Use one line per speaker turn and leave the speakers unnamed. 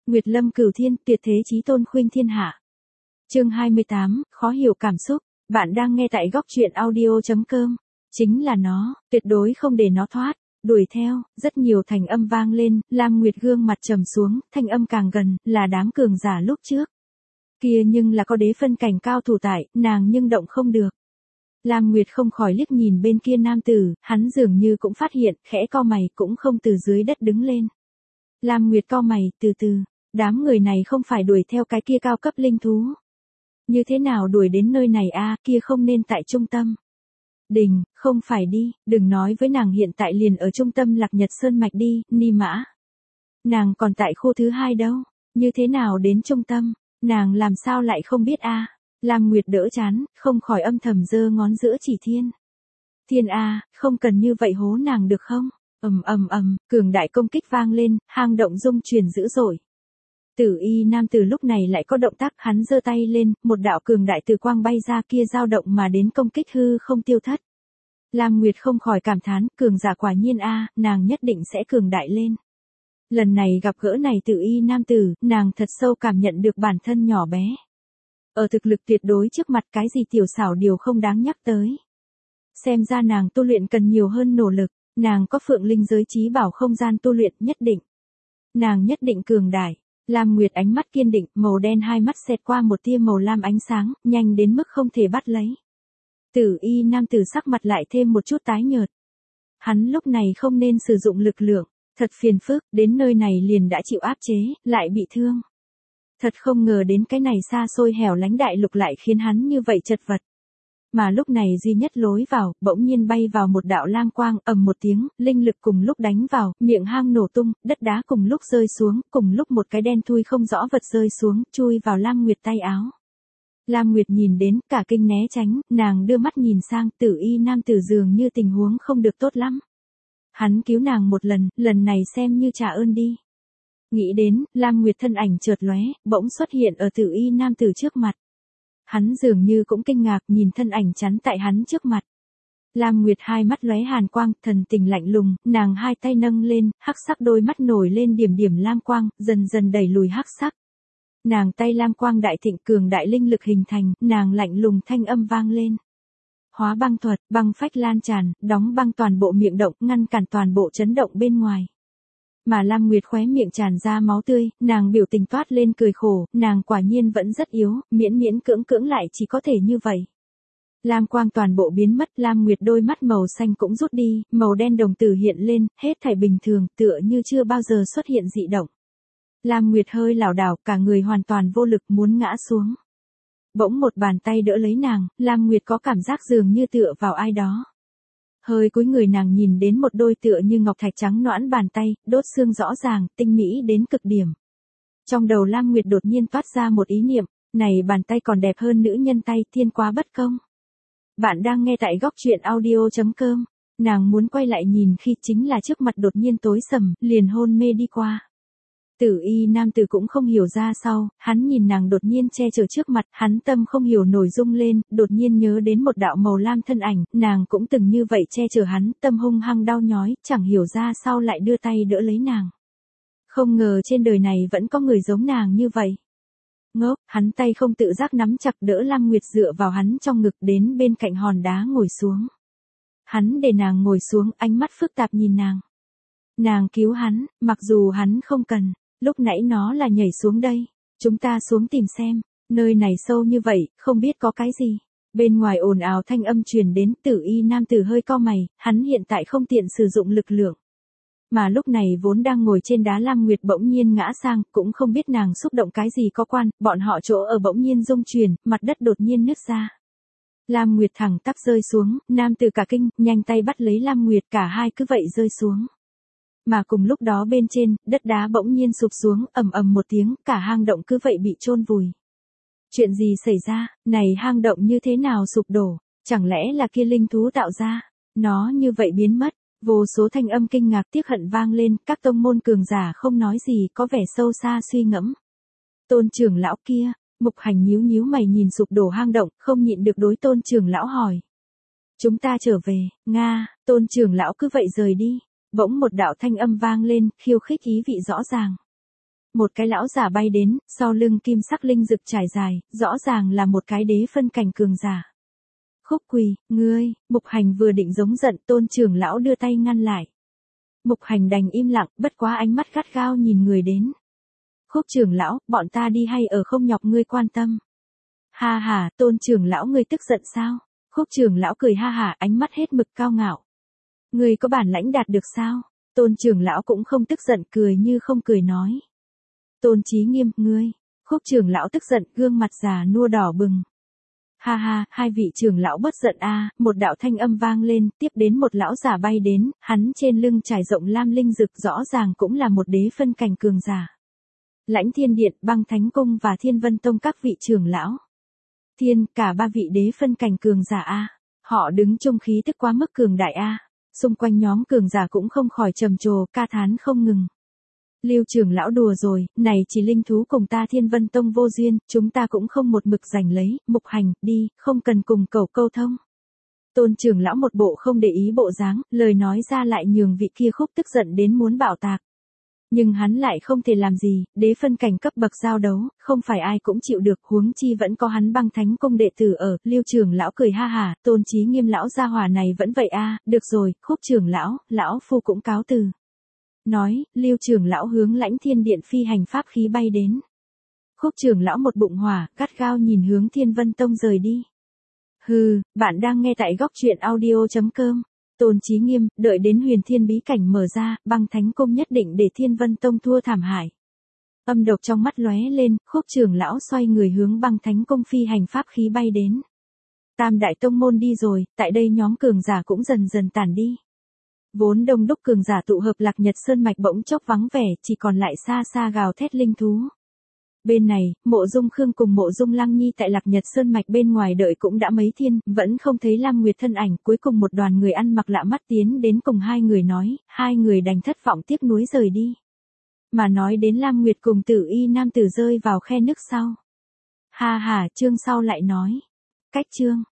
Nguyệt lâm cửu thiên, tuyệt thế chí tôn khuynh thiên hạ. Chương 28, khó hiểu cảm xúc. Bạn đang nghe tại góc truyện audio.com. Chính là nó, tuyệt đối không để nó thoát. Đuổi theo, rất nhiều thành âm vang lên, Lam Nguyệt gương mặt trầm xuống, thanh âm càng gần, là đám cường giả lúc trước. Kia nhưng là có đế phân cảnh cao thủ tại, nàng nhưng động không được. Lam Nguyệt không khỏi liếc nhìn bên kia nam tử, hắn dường như cũng phát hiện, khẽ cau mày cũng không từ dưới đất đứng lên. Lam Nguyệt cau mày, từ từ, đám người này không phải đuổi theo cái kia cao cấp linh thú. Như thế nào đuổi đến nơi này a, kia không nên tại trung tâm. Đình, không phải đi, đừng nói với nàng hiện tại liền ở trung tâm Lạc Nhật Sơn Mạch đi, Ni Mã. Nàng còn tại khu thứ 2 đâu, như thế nào đến trung tâm, nàng làm sao lại không biết a? Lam Nguyệt đỡ chán, không khỏi âm thầm giơ ngón giữa chỉ thiên. Thiên a, không cần như vậy hố nàng được không? Cường đại công kích vang lên, hang động rung chuyển dữ dội. Tử y nam tử lúc này lại có động tác, hắn giơ tay lên, một đạo cường đại từ quang bay ra kia dao động mà đến công kích hư không tiêu thất. Lam Nguyệt không khỏi cảm thán, cường giả quả nhiên a, nàng nhất định sẽ cường đại lên. Lần này gặp gỡ này tử y nam tử, nàng thật sâu cảm nhận được bản thân nhỏ bé. Ở thực lực tuyệt đối trước mặt cái gì tiểu xảo điều không đáng nhắc tới. Xem ra nàng tu luyện cần nhiều hơn nỗ lực, nàng có phượng linh giới trí bảo không gian tu luyện nhất định. Nàng nhất định cường đại. Lam Nguyệt ánh mắt kiên định, màu đen hai mắt xẹt qua một tia màu lam ánh sáng, nhanh đến mức không thể bắt lấy. Tử y nam tử sắc mặt lại thêm một chút tái nhợt. Hắn lúc này không nên sử dụng lực lượng, thật phiền phức, đến nơi này liền đã chịu áp chế, lại bị thương. Thật không ngờ đến cái này xa xôi hẻo lánh đại lục lại khiến hắn như vậy chật vật. Mà lúc này duy nhất lối vào, bỗng nhiên bay vào một đạo lam quang, ầm một tiếng, linh lực cùng lúc đánh vào, miệng hang nổ tung, đất đá cùng lúc rơi xuống, cùng lúc một cái đen thui không rõ vật rơi xuống, chui vào Lam Nguyệt tay áo. Lam Nguyệt nhìn đến, cả kinh né tránh, nàng đưa mắt nhìn sang, tử y nam tử dường như tình huống không được tốt lắm. Hắn cứu nàng một lần này xem như trả ơn đi. Nghĩ đến, Lam Nguyệt thân ảnh chợt lóe, bỗng xuất hiện ở tử y nam tử trước mặt. Hắn dường như cũng kinh ngạc nhìn thân ảnh chắn tại hắn trước mặt. Lam Nguyệt hai mắt lóe hàn quang, thần tình lạnh lùng, nàng hai tay nâng lên, hắc sắc đôi mắt nổi lên điểm điểm lam quang, dần dần đẩy lùi hắc sắc. Nàng tay lam quang đại thịnh cường đại linh lực hình thành, nàng lạnh lùng thanh âm vang lên. Hóa băng thuật, băng phách lan tràn, đóng băng toàn bộ miệng động, ngăn cản toàn bộ chấn động bên ngoài. Mà Lam Nguyệt khóe miệng tràn ra máu tươi, nàng biểu tình toát lên cười khổ, nàng quả nhiên vẫn rất yếu, miễn cưỡng lại chỉ có thể như vậy. Lam quang toàn bộ biến mất, Lam Nguyệt đôi mắt màu xanh cũng rút đi, màu đen đồng tử hiện lên, hết thảy bình thường, tựa như chưa bao giờ xuất hiện dị động. Lam Nguyệt hơi lảo đảo, cả người hoàn toàn vô lực muốn ngã xuống. Bỗng một bàn tay đỡ lấy nàng, Lam Nguyệt có cảm giác dường như tựa vào ai đó. Hơi cúi người nàng nhìn đến một đôi tựa như ngọc thạch trắng nõn bàn tay, đốt xương rõ ràng, tinh mỹ đến cực điểm. Trong đầu Lam Nguyệt đột nhiên toát ra một ý niệm, này bàn tay còn đẹp hơn nữ nhân tay, thiên quá bất công. Bạn đang nghe tại góc truyện audio.com, nàng muốn quay lại nhìn khi chính là trước mặt đột nhiên tối sầm, liền hôn mê đi qua. Tử y nam tử cũng không hiểu ra sao, hắn nhìn nàng đột nhiên che chở trước mặt, hắn tâm không hiểu nổi rung lên, đột nhiên nhớ đến một đạo màu lam thân ảnh, nàng cũng từng như vậy che chở hắn, tâm hung hăng đau nhói, chẳng hiểu ra sao lại đưa tay đỡ lấy nàng. Không ngờ trên đời này vẫn có người giống nàng như vậy. Ngốc, hắn tay không tự giác nắm chặt đỡ Lam Nguyệt dựa vào hắn trong ngực đến bên cạnh hòn đá ngồi xuống. Hắn để nàng ngồi xuống, ánh mắt phức tạp nhìn nàng. Nàng cứu hắn, mặc dù hắn không cần. Lúc nãy nó là nhảy xuống đây, chúng ta xuống tìm xem, nơi này sâu như vậy, không biết có cái gì. Bên ngoài ồn ào thanh âm truyền đến, tử y nam tử hơi cau mày, hắn hiện tại không tiện sử dụng lực lượng. Mà lúc này vốn đang ngồi trên đá Lam Nguyệt bỗng nhiên ngã sang, cũng không biết nàng xúc động cái gì có quan, bọn họ chỗ ở bỗng nhiên rung chuyển, mặt đất đột nhiên nứt ra. Lam Nguyệt thẳng tắp rơi xuống, nam tử cả kinh, nhanh tay bắt lấy Lam Nguyệt, cả hai cứ vậy rơi xuống. Mà cùng lúc đó bên trên, đất đá bỗng nhiên sụp xuống, ầm một tiếng, cả hang động cứ vậy bị chôn vùi. Chuyện gì xảy ra, này hang động như thế nào sụp đổ, chẳng lẽ là kia linh thú tạo ra, nó như vậy biến mất, vô số thanh âm kinh ngạc tiếc hận vang lên, các tông môn cường giả không nói gì, có vẻ sâu xa suy ngẫm. Tôn trưởng lão kia, Mục Hành nhíu mày nhìn sụp đổ hang động, không nhịn được đối Tôn trưởng lão hỏi. Chúng ta trở về, Nga, Tôn trưởng lão cứ vậy rời đi. Bỗng một đạo thanh âm vang lên, khiêu khích ý vị rõ ràng. Một cái lão giả bay đến, sau lưng kim sắc linh dực trải dài, rõ ràng là một cái đế phân cảnh cường giả. Khúc Quỳ, ngươi, Mục Hành vừa định giống giận, Tôn trưởng lão đưa tay ngăn lại. Mục Hành đành im lặng, bất quá ánh mắt gắt gao nhìn người đến. Khúc trưởng lão, bọn ta đi hay ở không nhọc ngươi quan tâm. Ha ha, Tôn trưởng lão ngươi tức giận sao? Khúc trưởng lão cười ha hả, ánh mắt hết mực cao ngạo. Ngươi có bản lãnh đạt được sao? Tôn trưởng lão cũng không tức giận, cười như không cười nói. Tôn Chí Nghiêm, ngươi. Khúc trưởng lão tức giận, gương mặt già nua đỏ bừng. Ha ha, hai vị trưởng lão bất giận a, một đạo thanh âm vang lên, tiếp đến một lão giả bay đến, hắn trên lưng trải rộng lam linh dực, rõ ràng cũng là một đế phân cảnh cường giả. Lãnh Thiên Điện, Băng Thánh Cung và Thiên Vân Tông các vị trưởng lão. Cả ba vị đế phân cảnh cường giả a. Họ đứng chung khí tức quá mức cường đại a. Xung quanh nhóm cường giả cũng không khỏi trầm trồ, ca thán không ngừng. Lưu trưởng lão đùa rồi, này chỉ linh thú cùng ta Thiên Vân Tông vô duyên, chúng ta cũng không một mực giành lấy, Mục Hành, đi, không cần cùng cầu câu thông. Tôn trưởng lão một bộ không để ý bộ dáng, lời nói ra lại nhường vị kia Khúc tức giận đến muốn bạo tạc. Nhưng hắn lại không thể làm gì, đế phân cảnh cấp bậc giao đấu, không phải ai cũng chịu được, huống chi vẫn có hắn Băng Thánh Cung đệ tử ở. Lưu trưởng lão cười ha hả, Tôn Chí Nghiêm lão gia hỏa này vẫn vậy a, được rồi, Khúc trưởng lão phu cũng cáo từ. Nói, Lưu trưởng lão hướng Lãnh Thiên Điện phi hành pháp khí bay đến. Khúc trưởng lão một bụng hỏa, gắt gao nhìn hướng Thiên Vân Tông rời đi. Hừ, bạn đang nghe tại góc truyện audio.com. Tôn Chí Nghiêm, đợi đến Huyền Thiên bí cảnh mở ra, Băng Thánh Cung nhất định để Thiên Vân Tông thua thảm hại. Âm độc trong mắt lóe lên, Khúc trưởng lão xoay người hướng Băng Thánh Cung phi hành pháp khí bay đến. Tam đại tông môn đi rồi, tại đây nhóm cường giả cũng dần dần tản đi. Vốn đông đúc cường giả tụ hợp Lạc Nhật Sơn mạch bỗng chốc vắng vẻ, chỉ còn lại xa xa gào thét linh thú. Bên này, Mộ Dung Khương cùng Mộ Dung Lăng Nhi tại Lạc Nhật Sơn mạch bên ngoài đợi cũng đã mấy thiên, vẫn không thấy Lam Nguyệt thân ảnh, cuối cùng một đoàn người ăn mặc lạ mắt tiến đến cùng hai người nói, hai người đành thất vọng tiếc nuối rời đi. Mà nói đến Lam Nguyệt cùng Tử Y nam tử rơi vào khe nước sau. Ha ha, chương sau lại nói. Cách chương